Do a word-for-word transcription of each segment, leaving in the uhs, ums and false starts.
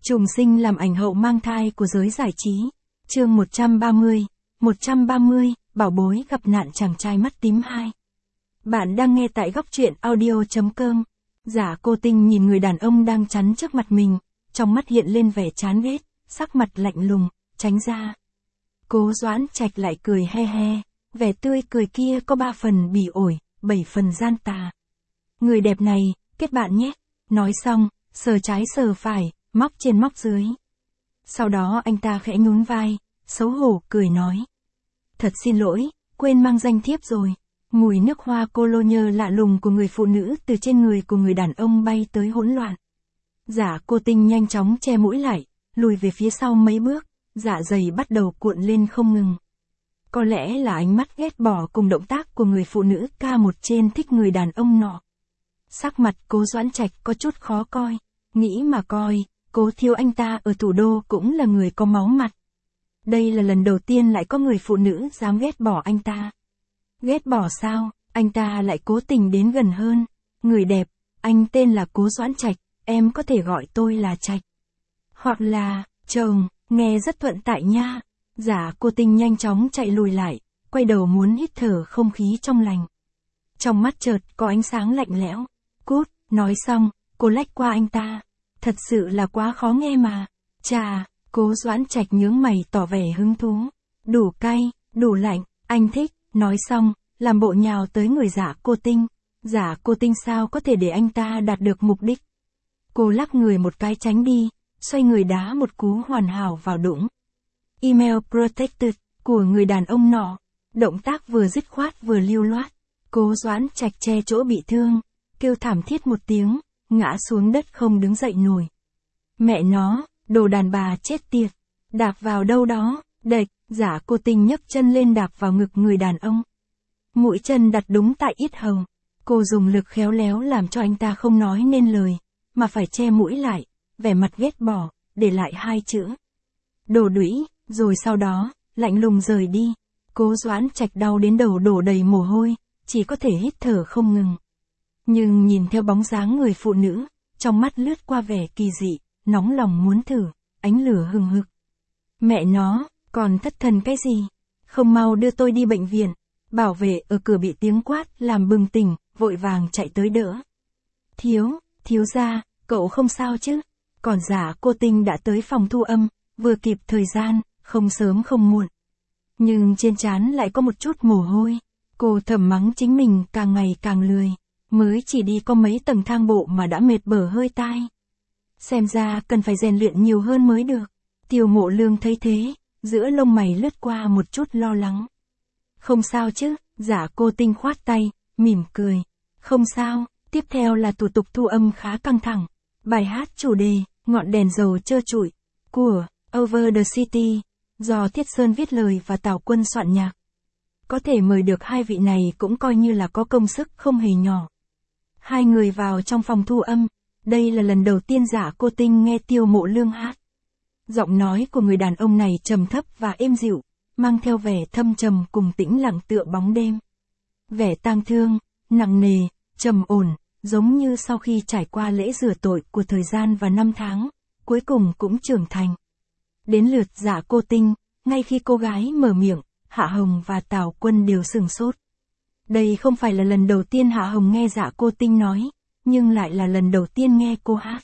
Trùng sinh làm ảnh hậu mang thai của giới giải trí. Chương một trăm ba mươi. một trăm ba mươi, bảo bối gặp nạn chàng trai mắt tím hai. Bạn đang nghe tại góc truyện audio chấm com. Giả cô Tinh nhìn người đàn ông đang chắn trước mặt mình, trong mắt hiện lên vẻ chán ghét, sắc mặt lạnh lùng, tránh ra. Cố Doãn Trạch lại cười he he, vẻ tươi cười kia có ba phần bỉ ổi, bảy phần gian tà. Người đẹp này, kết bạn nhé. Nói xong, sờ trái sờ phải, móc trên móc dưới. Sau đó anh ta khẽ nhún vai, xấu hổ cười nói. Thật xin lỗi, quên mang danh thiếp rồi. Mùi nước hoa cologne lạ lùng của người phụ nữ từ trên người của người đàn ông bay tới hỗn loạn. Giả cô Tinh nhanh chóng che mũi lại, lùi về phía sau mấy bước, dạ dày bắt đầu cuộn lên không ngừng. Có lẽ là ánh mắt ghét bỏ cùng động tác của người phụ nữ ca một trên thích người đàn ông nọ. Sắc mặt Cố Doãn Trạch có chút khó coi, nghĩ mà coi, Cố thiếu anh ta ở thủ đô cũng là người có máu mặt. Đây là lần đầu tiên lại có người phụ nữ dám ghét bỏ anh ta. Ghét bỏ sao, anh ta lại cố tình đến gần hơn. Người đẹp, anh tên là Cố Doãn Trạch, em có thể gọi tôi là Trạch. Hoặc là, chồng, nghe rất thuận tại nha. Giả cô Tinh nhanh chóng chạy lùi lại, quay đầu muốn hít thở không khí trong lành. Trong mắt chợt có ánh sáng lạnh lẽo. Cút, nói xong, cô lách qua anh ta. Thật sự là quá khó nghe mà. Chà, Cố Doãn Trạch nhướng mày tỏ vẻ hứng thú. Đủ cay, đủ lạnh, anh thích. Nói xong, làm bộ nhào tới người giả cô Tinh. Giả cô Tinh sao có thể để anh ta đạt được mục đích. Cô lắc người một cái tránh đi, xoay người đá một cú hoàn hảo vào đũng. Email protected của người đàn ông nọ. Động tác vừa dứt khoát vừa lưu loát. Cố Doãn Trạch che chỗ bị thương, kêu thảm thiết một tiếng, ngã xuống đất không đứng dậy nổi. Mẹ nó, đồ đàn bà chết tiệt. Đạp vào đâu đó, đệch, giả cô Tinh nhấc chân lên đạp vào ngực người đàn ông. Mũi chân đặt đúng tại yết hầu. Cô dùng lực khéo léo làm cho anh ta không nói nên lời, mà phải che mũi lại, vẻ mặt ghét bỏ, để lại hai chữ. Đồ đũy, rồi sau đó, lạnh lùng rời đi. Cố Doãn Trạch đau đến đầu đổ đầy mồ hôi, chỉ có thể hít thở không ngừng. Nhưng nhìn theo bóng dáng người phụ nữ, trong mắt lướt qua vẻ kỳ dị, nóng lòng muốn thử, ánh lửa hừng hực. Mẹ nó, còn thất thần cái gì? Không mau đưa tôi đi bệnh viện. Bảo vệ ở cửa bị tiếng quát làm bừng tỉnh, vội vàng chạy tới đỡ. Thiếu, thiếu gia, cậu không sao chứ? Còn giả cô Tinh đã tới phòng thu âm, vừa kịp thời gian, không sớm không muộn. Nhưng trên trán lại có một chút mồ hôi. Cô thầm mắng chính mình càng ngày càng lười. Mới chỉ đi có mấy tầng thang bộ mà đã mệt bở hơi tai. Xem ra cần phải rèn luyện nhiều hơn mới được. Tiêu Mộ Lương thấy thế, giữa lông mày lướt qua một chút lo lắng. Không sao chứ, giả cô Tinh khoát tay, mỉm cười. Không sao, tiếp theo là thủ tục thu âm khá căng thẳng. Bài hát chủ đề, ngọn đèn dầu trơ trụi, của Over the City, do Thiết Sơn viết lời và Tào Quân soạn nhạc. Có thể mời được hai vị này cũng coi như là có công sức không hề nhỏ. Hai người vào trong phòng thu âm, đây là lần đầu tiên giả cô Tinh nghe Tiêu Mộ Lương hát. Giọng nói của người đàn ông này trầm thấp và êm dịu, mang theo vẻ thâm trầm cùng tĩnh lặng tựa bóng đêm. Vẻ tang thương, nặng nề, trầm ổn, giống như sau khi trải qua lễ rửa tội của thời gian và năm tháng, cuối cùng cũng trưởng thành. Đến lượt giả cô Tinh, ngay khi cô gái mở miệng, Hạ Hồng và Tào Quân đều sửng sốt. Đây không phải là lần đầu tiên Hạ Hồng nghe giả cô Tinh nói, nhưng lại là lần đầu tiên nghe cô hát.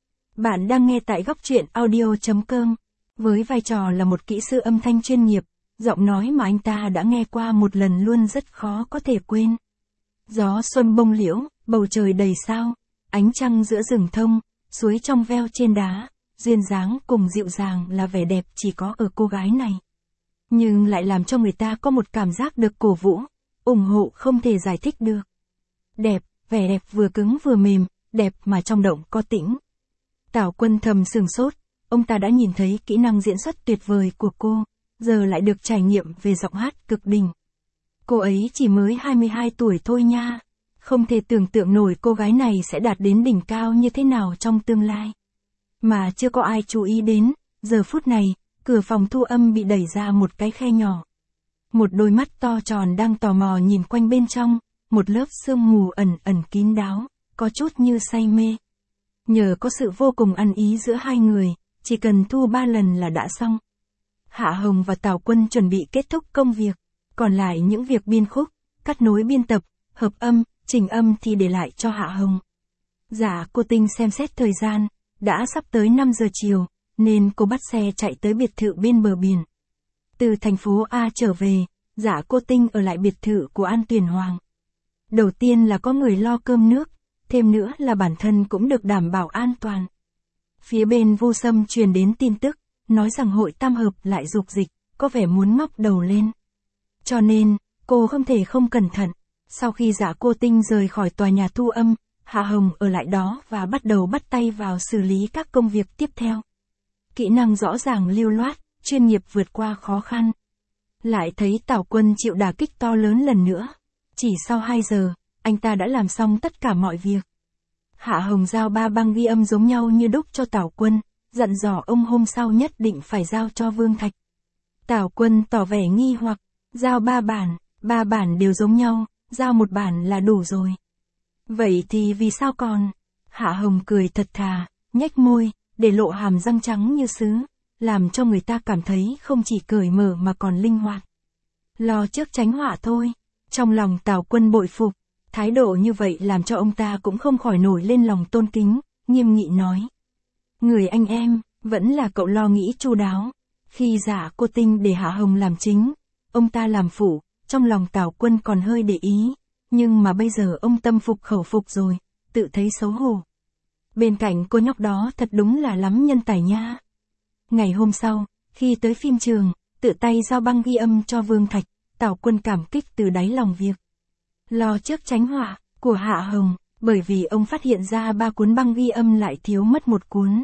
Bạn đang nghe tại góc truyện audio chấm com. Với vai trò là một kỹ sư âm thanh chuyên nghiệp, giọng nói mà anh ta đã nghe qua một lần luôn rất khó có thể quên. Gió xuân bông liễu, bầu trời đầy sao, ánh trăng giữa rừng thông, suối trong veo trên đá, duyên dáng cùng dịu dàng là vẻ đẹp chỉ có ở cô gái này. Nhưng lại làm cho người ta có một cảm giác được cổ vũ, ủng hộ không thể giải thích được. Đẹp, vẻ đẹp vừa cứng vừa mềm, đẹp mà trong động có tĩnh. Tào Quân thầm sửng sốt, ông ta đã nhìn thấy kỹ năng diễn xuất tuyệt vời của cô, giờ lại được trải nghiệm về giọng hát cực đỉnh. Cô ấy chỉ mới hai mươi hai tuổi thôi nha, không thể tưởng tượng nổi cô gái này sẽ đạt đến đỉnh cao như thế nào trong tương lai. Mà chưa có ai chú ý đến, giờ phút này, cửa phòng thu âm bị đẩy ra một cái khe nhỏ. Một đôi mắt to tròn đang tò mò nhìn quanh bên trong, một lớp sương mù ẩn ẩn kín đáo, có chút như say mê. Nhờ có sự vô cùng ăn ý giữa hai người, chỉ cần thu ba lần là đã xong. Hạ Hồng và Tào Quân chuẩn bị kết thúc công việc, còn lại những việc biên khúc, cắt nối biên tập, hợp âm, chỉnh âm thì để lại cho Hạ Hồng. Dạ cô Tinh xem xét thời gian, đã sắp tới năm giờ chiều, nên cô bắt xe chạy tới biệt thự bên bờ biển. Từ thành phố A trở về, dạ cô Tinh ở lại biệt thự của An Tuyền Hoàng. Đầu tiên là có người lo cơm nước, thêm nữa là bản thân cũng được đảm bảo an toàn. Phía bên Vô Sâm truyền đến tin tức, nói rằng hội tam hợp lại dục dịch, có vẻ muốn ngóc đầu lên. Cho nên, cô không thể không cẩn thận. Sau khi dạ cô Tinh rời khỏi tòa nhà thu âm, Hạ Hồng ở lại đó và bắt đầu bắt tay vào xử lý các công việc tiếp theo. Kỹ năng rõ ràng lưu loát, chuyên nghiệp vượt qua khó khăn. Lại thấy Tào Quân chịu đả kích to lớn lần nữa. Chỉ sau hai giờ, anh ta đã làm xong tất cả mọi việc. Hạ Hồng giao ba băng ghi âm giống nhau như đúc cho Tào Quân, dặn dò ông hôm sau nhất định phải giao cho Vương Thạch. Tào Quân tỏ vẻ nghi hoặc, giao ba bản, ba bản đều giống nhau, giao một bản là đủ rồi. Vậy thì vì sao còn? Hạ Hồng cười thật thà, nhếch môi, để lộ hàm răng trắng như sứ, làm cho người ta cảm thấy không chỉ cởi mở mà còn linh hoạt. Lo trước tránh họa thôi. Trong lòng Tào Quân bội phục, thái độ như vậy làm cho ông ta cũng không khỏi nổi lên lòng tôn kính, nghiêm nghị nói. Người anh em, vẫn là cậu lo nghĩ chu đáo. Khi dạ cô Tinh để Hạ Hồng làm chính, ông ta làm phụ, trong lòng Tào Quân còn hơi để ý, nhưng mà bây giờ ông tâm phục khẩu phục rồi, tự thấy xấu hổ. Bên cạnh cô nhóc đó thật đúng là lắm nhân tài nha. Ngày hôm sau, khi tới phim trường, tự tay giao băng ghi âm cho Vương Thạch, Tào Quân cảm kích từ đáy lòng việc lo trước tránh họa của Hạ Hồng, bởi vì ông phát hiện ra ba cuốn băng ghi âm lại thiếu mất một cuốn.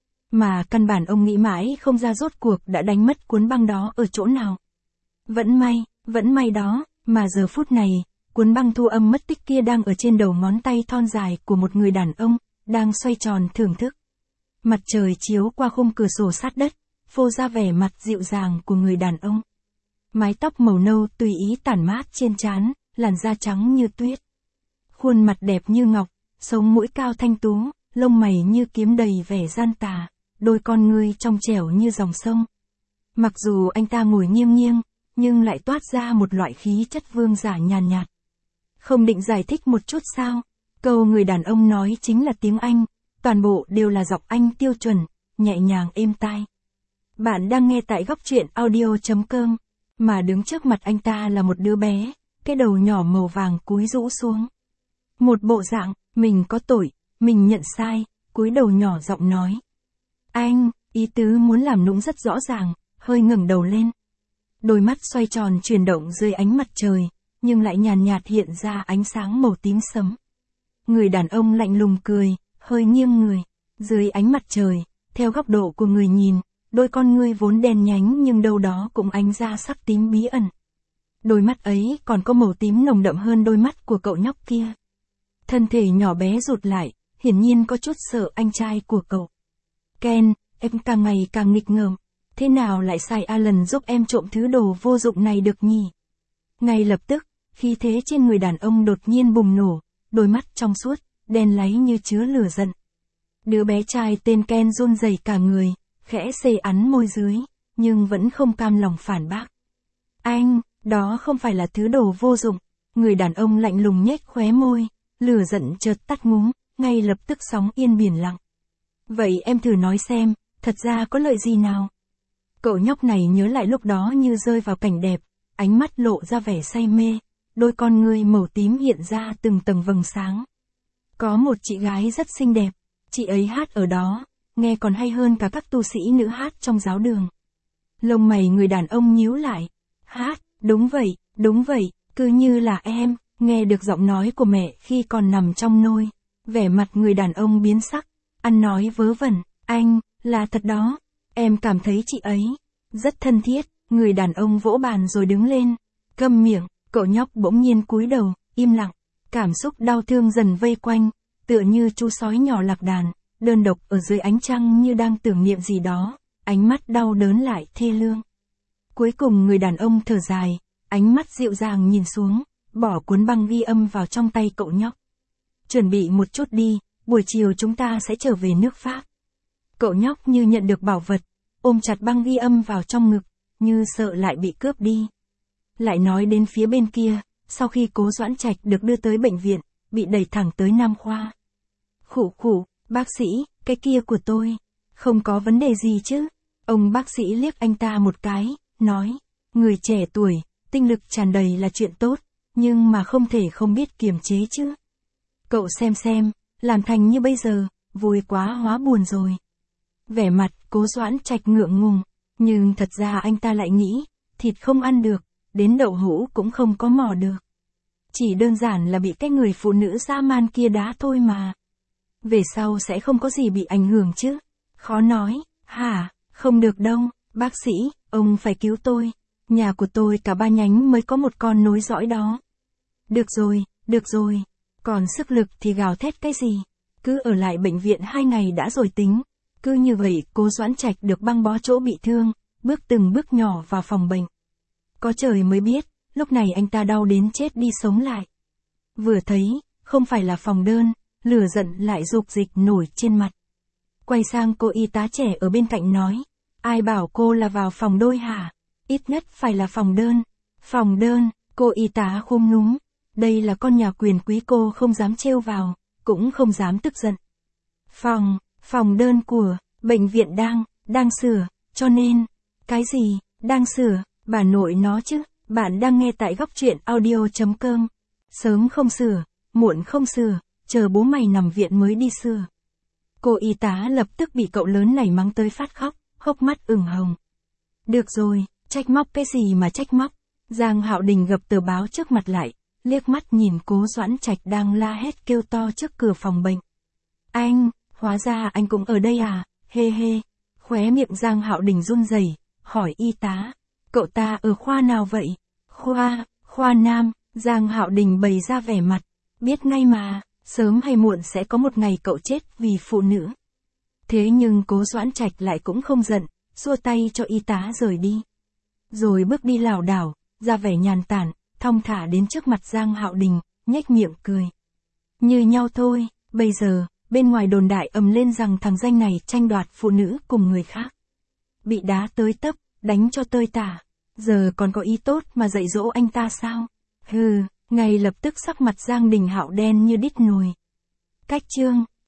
Mà căn bản ông nghĩ mãi không ra rốt cuộc đã đánh mất cuốn băng đó ở chỗ nào. Vẫn may, vẫn may đó, mà giờ phút này, cuốn băng thu âm mất tích kia đang ở trên đầu ngón tay thon dài của một người đàn ông, đang xoay tròn thưởng thức. Mặt trời chiếu qua khung cửa sổ sát đất, phô ra vẻ mặt dịu dàng của người đàn ông. Mái tóc màu nâu tùy ý tản mát trên trán, làn da trắng như tuyết. Khuôn mặt đẹp như ngọc, sống mũi cao thanh tú, lông mày như kiếm đầy vẻ gian tà, đôi con ngươi trong trẻo như dòng sông. Mặc dù anh ta ngồi nghiêng nghiêng, nhưng lại toát ra một loại khí chất vương giả nhàn nhạt. Không định giải thích một chút sao? Câu người đàn ông nói chính là tiếng Anh, toàn bộ đều là giọng Anh tiêu chuẩn, nhẹ nhàng êm tai. Bạn đang nghe tại góc truyện audio chấm com, mà đứng trước mặt anh ta là một đứa bé, cái đầu nhỏ màu vàng cúi rũ xuống. Một bộ dạng, mình có tội, mình nhận sai, cúi đầu nhỏ giọng nói. Anh, ý tứ muốn làm nũng rất rõ ràng, hơi ngẩng đầu lên. Đôi mắt xoay tròn chuyển động dưới ánh mặt trời, nhưng lại nhàn nhạt hiện ra ánh sáng màu tím sẫm. Người đàn ông lạnh lùng cười, hơi nghiêng người. Dưới ánh mặt trời, theo góc độ của người nhìn, đôi con ngươi vốn đen nhánh nhưng đâu đó cũng ánh ra sắc tím bí ẩn. Đôi mắt ấy còn có màu tím nồng đậm hơn đôi mắt của cậu nhóc kia. Thân thể nhỏ bé rụt lại, hiển nhiên có chút sợ anh trai của cậu. Ken, em càng ngày càng nghịch ngợm, thế nào lại sai Alan giúp em trộm thứ đồ vô dụng này được nhỉ? Ngay lập tức, khí thế trên người đàn ông đột nhiên bùng nổ, đôi mắt trong suốt, đen láy như chứa lửa giận. Đứa bé trai tên Ken run rẩy cả người, khẽ xê ắn môi dưới, nhưng vẫn không cam lòng phản bác. Anh, đó không phải là thứ đồ vô dụng. Người đàn ông lạnh lùng nhếch khóe môi, lửa giận chợt tắt ngúm, ngay lập tức sóng yên biển lặng. Vậy em thử nói xem, thật ra có lợi gì nào? Cậu nhóc này nhớ lại lúc đó như rơi vào cảnh đẹp, ánh mắt lộ ra vẻ say mê, đôi con ngươi màu tím hiện ra từng tầng vầng sáng. Có một chị gái rất xinh đẹp, chị ấy hát ở đó, nghe còn hay hơn cả các tu sĩ nữ hát trong giáo đường. Lông mày người đàn ông nhíu lại. Hát, đúng vậy, đúng vậy, cứ như là em, nghe được giọng nói của mẹ khi còn nằm trong nôi. Vẻ mặt người đàn ông biến sắc, ăn nói vớ vẩn, anh, là thật đó, em cảm thấy chị ấy rất thân thiết. Người đàn ông vỗ bàn rồi đứng lên. Câm miệng, cậu nhóc bỗng nhiên cúi đầu, im lặng. Cảm xúc đau thương dần vây quanh, tựa như chú sói nhỏ lạc đàn, đơn độc ở dưới ánh trăng như đang tưởng niệm gì đó, ánh mắt đau đớn lại thê lương. Cuối cùng người đàn ông thở dài, ánh mắt dịu dàng nhìn xuống, bỏ cuốn băng ghi âm vào trong tay cậu nhóc. Chuẩn bị một chút đi, buổi chiều chúng ta sẽ trở về nước Pháp. Cậu nhóc như nhận được bảo vật, ôm chặt băng ghi âm vào trong ngực, như sợ lại bị cướp đi. Lại nói đến phía bên kia, sau khi Cố Doãn Trạch được đưa tới bệnh viện, bị đẩy thẳng tới Nam khoa. Khụ khụ, bác sĩ, cái kia của tôi, không có vấn đề gì chứ? Ông bác sĩ liếc anh ta một cái, nói, người trẻ tuổi, tinh lực tràn đầy là chuyện tốt, nhưng mà không thể không biết kiềm chế chứ. Cậu xem xem, làm thành như bây giờ, vui quá hóa buồn rồi. Vẻ mặt Cố Doãn Trạch ngượng ngùng, nhưng thật ra anh ta lại nghĩ, thịt không ăn được, đến đậu hũ cũng không có mò được. Chỉ đơn giản là bị cái người phụ nữ dã man kia đá thôi mà. Về sau sẽ không có gì bị ảnh hưởng chứ. Khó nói, hả, không được đâu, bác sĩ, ông phải cứu tôi. Nhà của tôi cả ba nhánh mới có một con nối dõi đó. Được rồi, được rồi, còn sức lực thì gào thét cái gì. Cứ ở lại bệnh viện hai ngày đã rồi tính. Cứ như vậy Cố Doãn Trạch được băng bó chỗ bị thương, bước từng bước nhỏ vào phòng bệnh. Có trời mới biết, lúc này anh ta đau đến chết đi sống lại. Vừa thấy, không phải là phòng đơn, lửa giận lại dục dịch nổi trên mặt. Quay sang cô y tá trẻ ở bên cạnh nói, ai bảo cô là vào phòng đôi hả? Ít nhất phải là phòng đơn. Phòng đơn, cô y tá khum núm. Đây là con nhà quyền quý, cô không dám trêu vào, cũng không dám tức giận. Phòng, phòng đơn của, bệnh viện đang, đang sửa, cho nên, cái gì, đang sửa, bà nội nó chứ, bạn đang nghe tại góc truyện audio chấm com. Sớm không sửa, muộn không sửa, chờ bố mày nằm viện mới đi sửa. Cô y tá lập tức bị cậu lớn này mắng tới phát khóc, hốc mắt ửng hồng. Được rồi, trách móc cái gì mà trách móc. Giang Hạo Đình gập tờ báo trước mặt lại, liếc mắt nhìn Cố Doãn Trạch đang la hét kêu to trước cửa phòng bệnh. Anh, hóa ra anh cũng ở đây à, hê hê. Khóe miệng Giang Hạo Đình run rẩy, hỏi y tá, cậu ta ở khoa nào vậy? Khoa, khoa nam. Giang Hạo Đình bày ra vẻ mặt, biết ngay mà, sớm hay muộn sẽ có một ngày cậu chết vì phụ nữ. Thế nhưng Cố Doãn Trạch lại cũng không giận, xua tay cho y tá rời đi. Rồi bước đi lảo đảo, ra vẻ nhàn tản, thong thả đến trước mặt Giang Hạo Đình, nhếch miệng cười. Như nhau thôi, bây giờ, bên ngoài đồn đại ầm lên rằng thằng danh này tranh đoạt phụ nữ cùng người khác. Bị đá tới tấp, đánh cho tơi tả. Giờ còn có ý tốt mà dạy dỗ anh ta sao? Hừ, ngay lập tức sắc mặt Giang Đình Hạo đen như đít nồi. Cách chương